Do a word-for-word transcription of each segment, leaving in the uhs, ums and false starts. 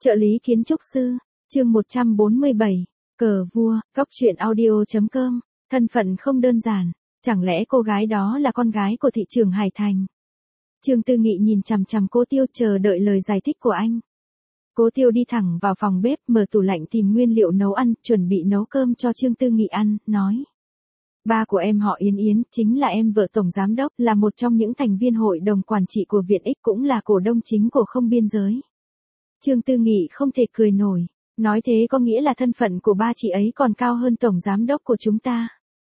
Trợ lý kiến trúc sư, chương một trăm bốn mươi bảy, cờ vua, góc truyện audio chấm com, thân phận không đơn giản, chẳng lẽ cô gái đó là con gái của thị trưởng Hải Thành? Trương Tư Nghị nhìn chằm chằm Cố Tiêu chờ đợi lời giải thích của anh. Cố Tiêu đi thẳng vào phòng bếp mở tủ lạnh tìm nguyên liệu nấu ăn, chuẩn bị nấu cơm cho Trương Tư Nghị ăn, nói. Ba của em họ Yến Yến, chính là em vợ Tổng Giám Đốc, là một trong những thành viên hội đồng quản trị của Viện X, cũng là cổ đông chính của Không Biên Giới. Trương Tư Nghị không thể cười nổi, nói thế có nghĩa là thân phận của ba chị ấy còn cao hơn Tổng Giám Đốc của chúng ta.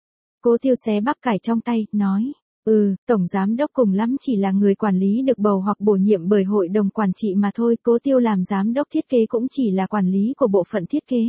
Cố Tiêu xé bắp cải trong tay, nói, ừ, Tổng Giám Đốc cùng lắm chỉ là người quản lý được bầu hoặc bổ nhiệm bởi hội đồng quản trị mà thôi. Cố Tiêu làm Giám Đốc thiết kế cũng chỉ là quản lý của bộ phận thiết kế.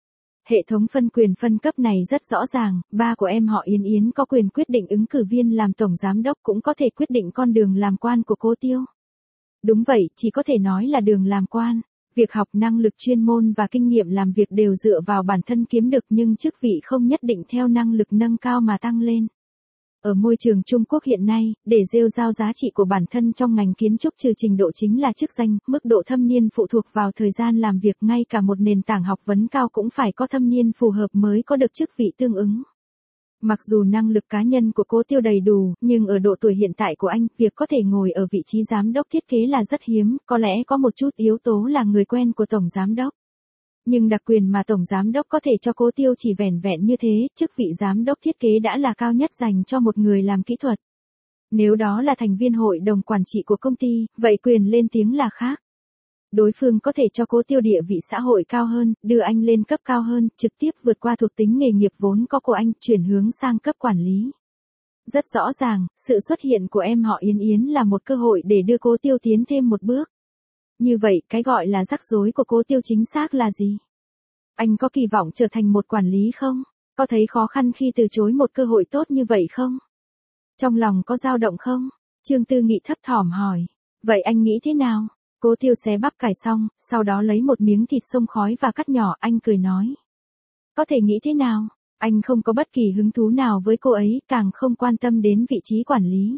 Hệ thống phân quyền phân cấp này rất rõ ràng, ba của em họ Yến Yến có quyền quyết định ứng cử viên làm Tổng Giám Đốc, cũng có thể quyết định con đường làm quan của Cố Tiêu. Đúng vậy, chỉ có thể nói là đường làm quan. Việc học, năng lực chuyên môn và kinh nghiệm làm việc đều dựa vào bản thân kiếm được, nhưng chức vị không nhất định theo năng lực nâng cao mà tăng lên. Ở môi trường Trung Quốc hiện nay, để rêu rao giá trị của bản thân trong ngành kiến trúc trừ trình độ chính là chức danh, mức độ thâm niên phụ thuộc vào thời gian làm việc, ngay cả một nền tảng học vấn cao cũng phải có thâm niên phù hợp mới có được chức vị tương ứng. Mặc dù năng lực cá nhân của Cố Tiêu đầy đủ, nhưng ở độ tuổi hiện tại của anh, việc có thể ngồi ở vị trí giám đốc thiết kế là rất hiếm, có lẽ có một chút yếu tố là người quen của Tổng Giám Đốc. Nhưng đặc quyền mà Tổng Giám Đốc có thể cho Cố Tiêu chỉ vẻn vẹn như thế, chức vị Giám Đốc thiết kế đã là cao nhất dành cho một người làm kỹ thuật. Nếu đó là thành viên hội đồng quản trị của công ty, vậy quyền lên tiếng là khác. Đối phương có thể cho Cố Tiêu địa vị xã hội cao hơn, đưa anh lên cấp cao hơn, trực tiếp vượt qua thuộc tính nghề nghiệp vốn có của anh, chuyển hướng sang cấp quản lý. Rất rõ ràng, sự xuất hiện của em họ Yến Yến là một cơ hội để đưa Cố Tiêu tiến thêm một bước. Như vậy, cái gọi là rắc rối của Cố Tiêu chính xác là gì? Anh có kỳ vọng trở thành một quản lý không? Có thấy khó khăn khi từ chối một cơ hội tốt như vậy không? Trong lòng có dao động không? Trương Tư Nghị thấp thỏm hỏi. Vậy anh nghĩ thế nào? Cố Tiêu xé bắp cải xong, sau đó lấy một miếng thịt xông khói và cắt nhỏ, anh cười nói. Có thể nghĩ thế nào? Anh không có bất kỳ hứng thú nào với cô ấy, càng không quan tâm đến vị trí quản lý.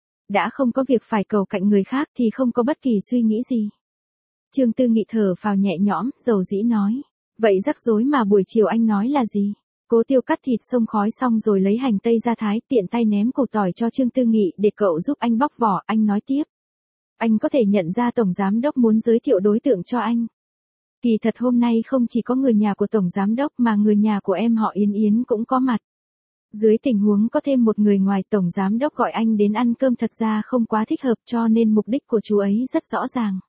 Đã không có việc phải cầu cạnh người khác thì không có bất kỳ suy nghĩ gì. Trương Tư Nghị thở phào nhẹ nhõm, dầu dĩ nói. Vậy rắc rối mà buổi chiều anh nói là gì? Cố Tiêu cắt thịt xông khói xong rồi lấy hành tây ra thái, tiện tay ném củ tỏi cho Trương Tư Nghị để cậu giúp anh bóc vỏ, anh nói tiếp. Anh có thể nhận ra Tổng Giám Đốc muốn giới thiệu đối tượng cho anh. Kỳ thật hôm nay không chỉ có người nhà của Tổng Giám Đốc mà người nhà của em họ Yến Yến cũng có mặt. Dưới tình huống có thêm một người ngoài, Tổng Giám Đốc gọi anh đến ăn cơm thật ra không quá thích hợp, cho nên mục đích của chú ấy rất rõ ràng.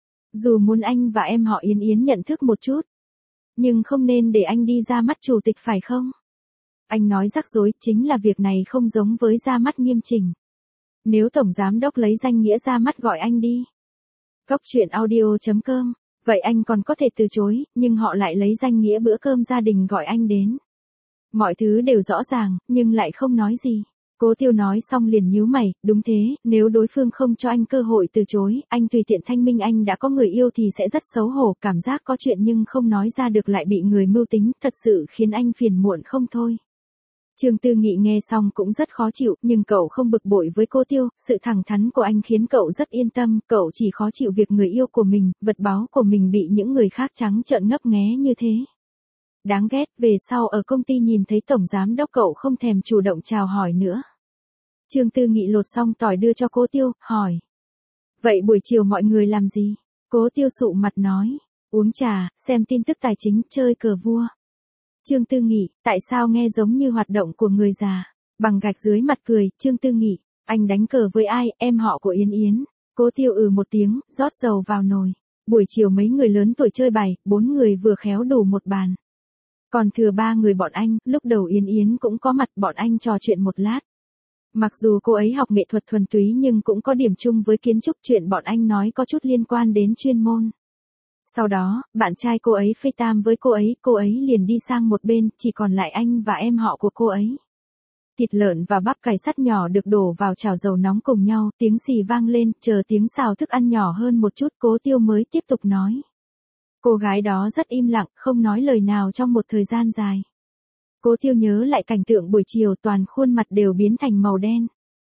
Dù muốn anh và em họ Yến Yến nhận thức một chút, nhưng không nên để anh đi ra mắt chủ tịch phải không? Anh nói rắc rối, chính là việc này không giống với ra mắt nghiêm chỉnh. Nếu Tổng Giám Đốc lấy danh nghĩa ra mắt gọi anh đi. Góc truyện audio chấm com, vậy anh còn có thể từ chối, nhưng họ lại lấy danh nghĩa bữa cơm gia đình gọi anh đến. Mọi thứ đều rõ ràng, nhưng lại không nói gì. Cố Tiêu nói xong liền nhíu mày, đúng thế, nếu đối phương không cho anh cơ hội từ chối, anh tùy tiện thanh minh anh đã có người yêu thì sẽ rất xấu hổ, cảm giác có chuyện nhưng không nói ra được lại bị người mưu tính, thật sự khiến anh phiền muộn không thôi. Trương Tư Nghị nghe xong cũng rất khó chịu, nhưng cậu không bực bội với Cố Tiêu, sự thẳng thắn của anh khiến cậu rất yên tâm, cậu chỉ khó chịu việc người yêu của mình, vật báu của mình bị những người khác trắng trợn ngấp nghé như thế. Đáng ghét, về sau ở công ty nhìn thấy Tổng Giám Đốc cậu không thèm chủ động chào hỏi nữa. Trương Tư Nghị lột xong tỏi đưa cho Cố Tiêu, hỏi. Vậy buổi chiều mọi người làm gì? Cố Tiêu sụ mặt nói. Uống trà, xem tin tức tài chính, chơi cờ vua. Trương Tư Nghị, tại sao nghe giống như hoạt động của người già? Bằng gạch dưới mặt cười, Trương Tư Nghị, anh đánh cờ với ai, em họ của Yến Yến? Cố Tiêu ừ một tiếng, rót dầu vào nồi. Buổi chiều mấy người lớn tuổi chơi bài, bốn người vừa khéo đủ một bàn. Còn thừa ba người bọn anh, lúc đầu Yến Yến cũng có mặt, bọn anh trò chuyện một lát. Mặc dù cô ấy học nghệ thuật thuần túy nhưng cũng có điểm chung với kiến trúc, chuyện bọn anh nói có chút liên quan đến chuyên môn. Sau đó, bạn trai cô ấy FaceTime với cô ấy, cô ấy liền đi sang một bên, chỉ còn lại anh và em họ của cô ấy. Thịt lợn và bắp cải sắt nhỏ được đổ vào chảo dầu nóng cùng nhau, tiếng xì vang lên, chờ tiếng xào thức ăn nhỏ hơn một chút, Cố Tiêu mới tiếp tục nói. Cô gái đó rất im lặng, không nói lời nào trong một thời gian dài. Cố Tiêu nhớ lại cảnh tượng buổi chiều, toàn khuôn mặt đều biến thành màu đen.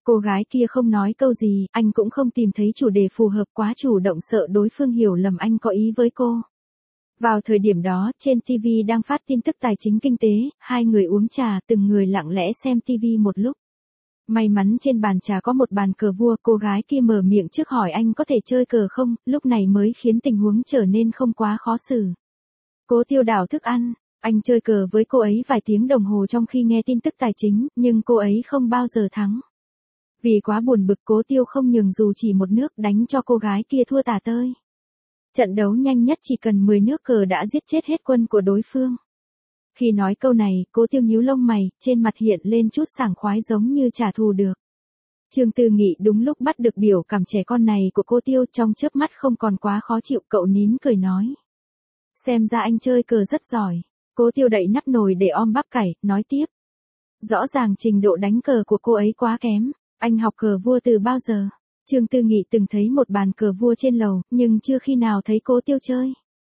Cô gái kia không nói câu gì, anh cũng không tìm thấy chủ đề phù hợp, quá chủ động sợ đối phương hiểu lầm anh có ý với cô. Vào thời điểm đó, trên ti vi đang phát tin tức tài chính kinh tế, hai người uống trà, từng người lặng lẽ xem ti vi một lúc. May mắn trên bàn trà có một bàn cờ vua, cô gái kia mở miệng trước hỏi anh có thể chơi cờ không, lúc này mới khiến tình huống trở nên không quá khó xử. Cố Tiêu đảo thức ăn, anh chơi cờ với cô ấy vài tiếng đồng hồ trong khi nghe tin tức tài chính, nhưng cô ấy không bao giờ thắng. Vì quá buồn bực, Cố Tiêu không nhường dù chỉ một nước, đánh cho cô gái kia thua tả tơi. Trận đấu nhanh nhất chỉ cần mười nước cờ đã giết chết hết quân của đối phương. Khi nói câu này, Cố Tiêu nhíu lông mày, trên mặt hiện lên chút sảng khoái giống như trả thù được. Trương Tư Nghị đúng lúc bắt được biểu cảm trẻ con này của Cố Tiêu, trong chớp mắt không còn quá khó chịu, cậu nín cười nói. Xem ra anh chơi cờ rất giỏi. Cố Tiêu đậy nắp nồi để om bắp cải, nói tiếp. Rõ ràng trình độ đánh cờ của cô ấy quá kém. Anh học cờ vua từ bao giờ? Trương Tư Nghị từng thấy một bàn cờ vua trên lầu, nhưng chưa khi nào thấy Cố Tiêu chơi.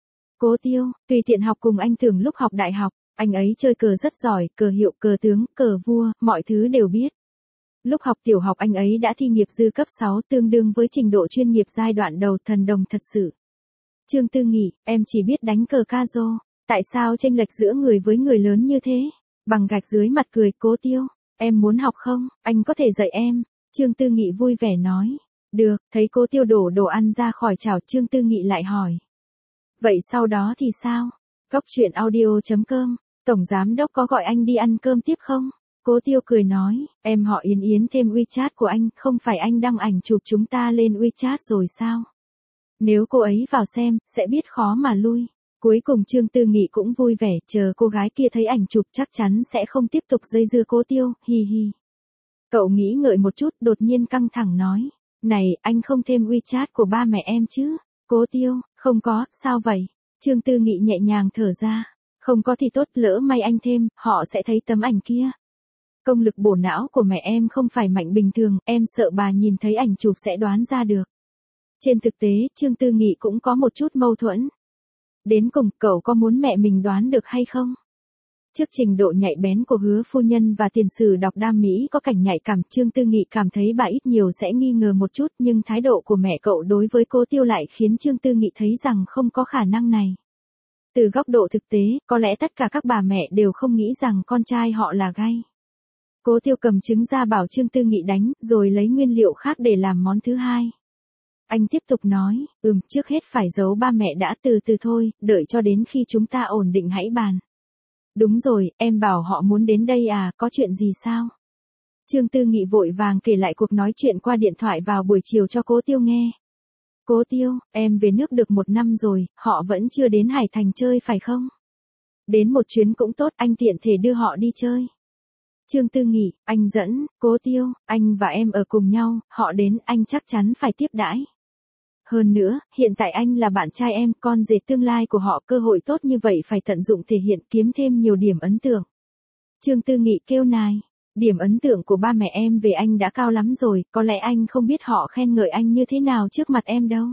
Cố Tiêu, tùy tiện học cùng anh thường lúc học đại học, anh ấy chơi cờ rất giỏi, cờ hiệu, cờ tướng, cờ vua, mọi thứ đều biết. Lúc học tiểu học anh ấy đã thi nghiệp dư cấp sáu, tương đương với trình độ chuyên nghiệp giai đoạn đầu, thần đồng thật sự. Trương Tư Nghị, em chỉ biết đánh cờ ca rô, tại sao chênh lệch giữa người với người lớn như thế? Bằng gạch dưới mặt cười. Cố Tiêu, em muốn học không, anh có thể dạy em. Trương Tư Nghị vui vẻ nói. Được, thấy Cố Tiêu đổ đồ ăn ra khỏi chảo, Trương Tư Nghị lại hỏi. Vậy sau đó thì sao? Góc truyện audio chấm com, Tổng Giám Đốc có gọi anh đi ăn cơm tiếp không? Cố Tiêu cười nói, em họ Yến Yến thêm WeChat của anh, không phải anh đăng ảnh chụp chúng ta lên WeChat rồi sao? Nếu cô ấy vào xem, sẽ biết khó mà lui. Cuối cùng Trương Tư Nghị cũng vui vẻ, chờ cô gái kia thấy ảnh chụp chắc chắn sẽ không tiếp tục dây dưa Cố Tiêu, hi hi. Cậu nghĩ ngợi một chút, đột nhiên căng thẳng nói. Này, anh không thêm WeChat của ba mẹ em chứ? Cố Tiêu, không có, sao vậy? Trương Tư Nghị nhẹ nhàng thở ra. Không có thì tốt, lỡ may anh thêm, họ sẽ thấy tấm ảnh kia. Công lực bổ não của mẹ em không phải mạnh bình thường, em sợ bà nhìn thấy ảnh chụp sẽ đoán ra được. Trên thực tế, Trương Tư Nghị cũng có một chút mâu thuẫn. Đến cùng, cậu có muốn mẹ mình đoán được hay không? Trước trình độ nhạy bén của Hứa phu nhân và tiền sử đọc đam mỹ có cảnh nhạy cảm, Trương Tư Nghị cảm thấy bà ít nhiều sẽ nghi ngờ một chút, nhưng thái độ của mẹ cậu đối với Cố Tiêu lại khiến Trương Tư Nghị thấy rằng không có khả năng này. Từ góc độ thực tế, có lẽ tất cả các bà mẹ đều không nghĩ rằng con trai họ là gay. Cố Tiêu cầm trứng ra bảo Trương Tư Nghị đánh, rồi lấy nguyên liệu khác để làm món thứ hai. Anh tiếp tục nói, ừm, trước hết phải giấu ba mẹ đã, từ từ thôi, đợi cho đến khi chúng ta ổn định hãy bàn. Đúng rồi, em bảo họ muốn đến đây à, có chuyện gì sao? Trương Tư Nghị vội vàng kể lại cuộc nói chuyện qua điện thoại vào buổi chiều cho Cố Tiêu nghe. Cố Tiêu, em về nước được một năm rồi, họ vẫn chưa đến Hải Thành chơi phải không? Đến một chuyến cũng tốt, anh tiện thể đưa họ đi chơi. Trương Tư Nghị, anh dẫn. Cố Tiêu, anh và em ở cùng nhau, họ đến anh chắc chắn phải tiếp đãi. Hơn nữa, hiện tại anh là bạn trai em, con rể tương lai của họ, cơ hội tốt như vậy phải tận dụng thể hiện, kiếm thêm nhiều điểm ấn tượng. Trương Tư Nghị kêu nài, điểm ấn tượng của ba mẹ em về anh đã cao lắm rồi, có lẽ anh không biết họ khen ngợi anh như thế nào trước mặt em đâu.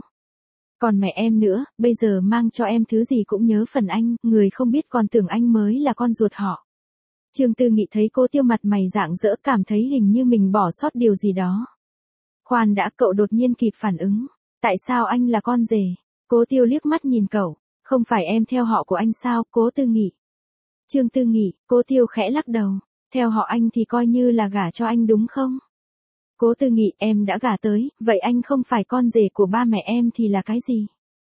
Còn mẹ em nữa, bây giờ mang cho em thứ gì cũng nhớ phần anh, người không biết còn tưởng anh mới là con ruột họ. Trương Tư Nghị thấy Cố Tiêu mặt mày rạng rỡ, cảm thấy hình như mình bỏ sót điều gì đó. Khoan đã, cậu đột nhiên kịp phản ứng. Tại sao anh là con rể? Cố Tiêu liếc mắt nhìn cậu. Không phải em theo họ của anh sao? Cố Tư Nghị. Trương Tư Nghị, Cố Tiêu khẽ lắc đầu. Theo họ anh thì coi như là gả cho anh đúng không? Cố Tư Nghị, em đã gả tới, vậy anh không phải con rể của ba mẹ em thì là cái gì?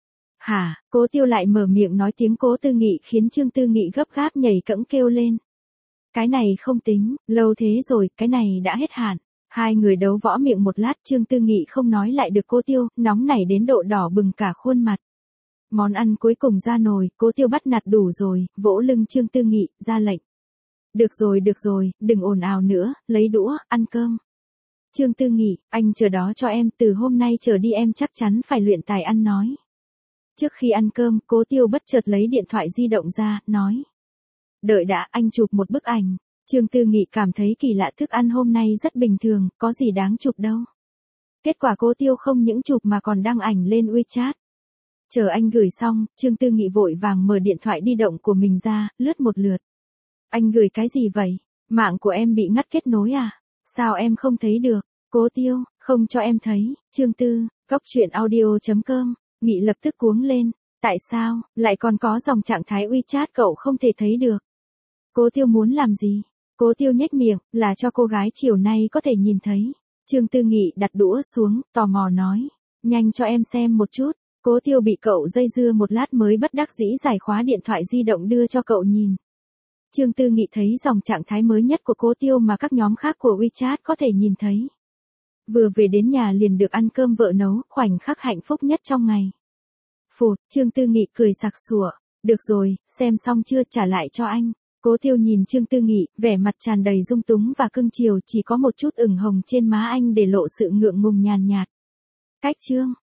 Hả? Cố Tiêu lại mở miệng nói tiếng Cố Tư Nghị khiến Trương Tư Nghị gấp gáp nhảy cẫng kêu lên. Cái này không tính, lâu thế rồi, cái này đã hết hạn. Hai người đấu võ miệng một lát, Trương Tư Nghị không nói lại được Cố Tiêu, nóng nảy đến độ đỏ bừng cả khuôn mặt. Món ăn cuối cùng ra nồi, Cố Tiêu bắt nạt đủ rồi, vỗ lưng Trương Tư Nghị, ra lệnh. Được rồi, được rồi, đừng ồn ào nữa, lấy đũa, ăn cơm. Trương Tư Nghị, anh chờ đó cho em, từ hôm nay trở đi em chắc chắn phải luyện tài ăn nói. Trước khi ăn cơm, Cố Tiêu bất chợt lấy điện thoại di động ra, nói. Đợi đã, anh chụp một bức ảnh. Trương Tư Nghị cảm thấy kỳ lạ, thức ăn hôm nay rất bình thường, có gì đáng chụp đâu. Kết quả Cố Tiêu không những chụp mà còn đăng ảnh lên WeChat. Chờ anh gửi xong, Trương Tư Nghị vội vàng mở điện thoại di động của mình ra, lướt một lượt. Anh gửi cái gì vậy? Mạng của em bị ngắt kết nối à? Sao em không thấy được? Cố Tiêu, không cho em thấy, chương tư, góc truyện audio.com, Nghị lập tức cuống lên, tại sao, lại còn có dòng trạng thái WeChat cậu không thể thấy được. Cố Tiêu muốn làm gì? Cố Tiêu nhếch miệng, là cho cô gái chiều nay có thể nhìn thấy. Trương Tư Nghị đặt đũa xuống, tò mò nói, nhanh cho em xem một chút. Cố Tiêu bị cậu dây dưa một lát mới bất đắc dĩ giải khóa điện thoại di động đưa cho cậu nhìn. Trương Tư Nghị thấy dòng trạng thái mới nhất của Cố Tiêu mà các nhóm khác của WeChat có thể nhìn thấy. Vừa về đến nhà liền được ăn cơm vợ nấu, khoảnh khắc hạnh phúc nhất trong ngày. Phụt, Trương Tư Nghị cười sặc sụa, được rồi, xem xong chưa, trả lại cho anh. Cố Tiêu nhìn Trương Tư Nghị, vẻ mặt tràn đầy dung túng và cưng chiều, chỉ có một chút ửng hồng trên má anh để lộ sự ngượng ngùng nhàn nhạt. Cách chương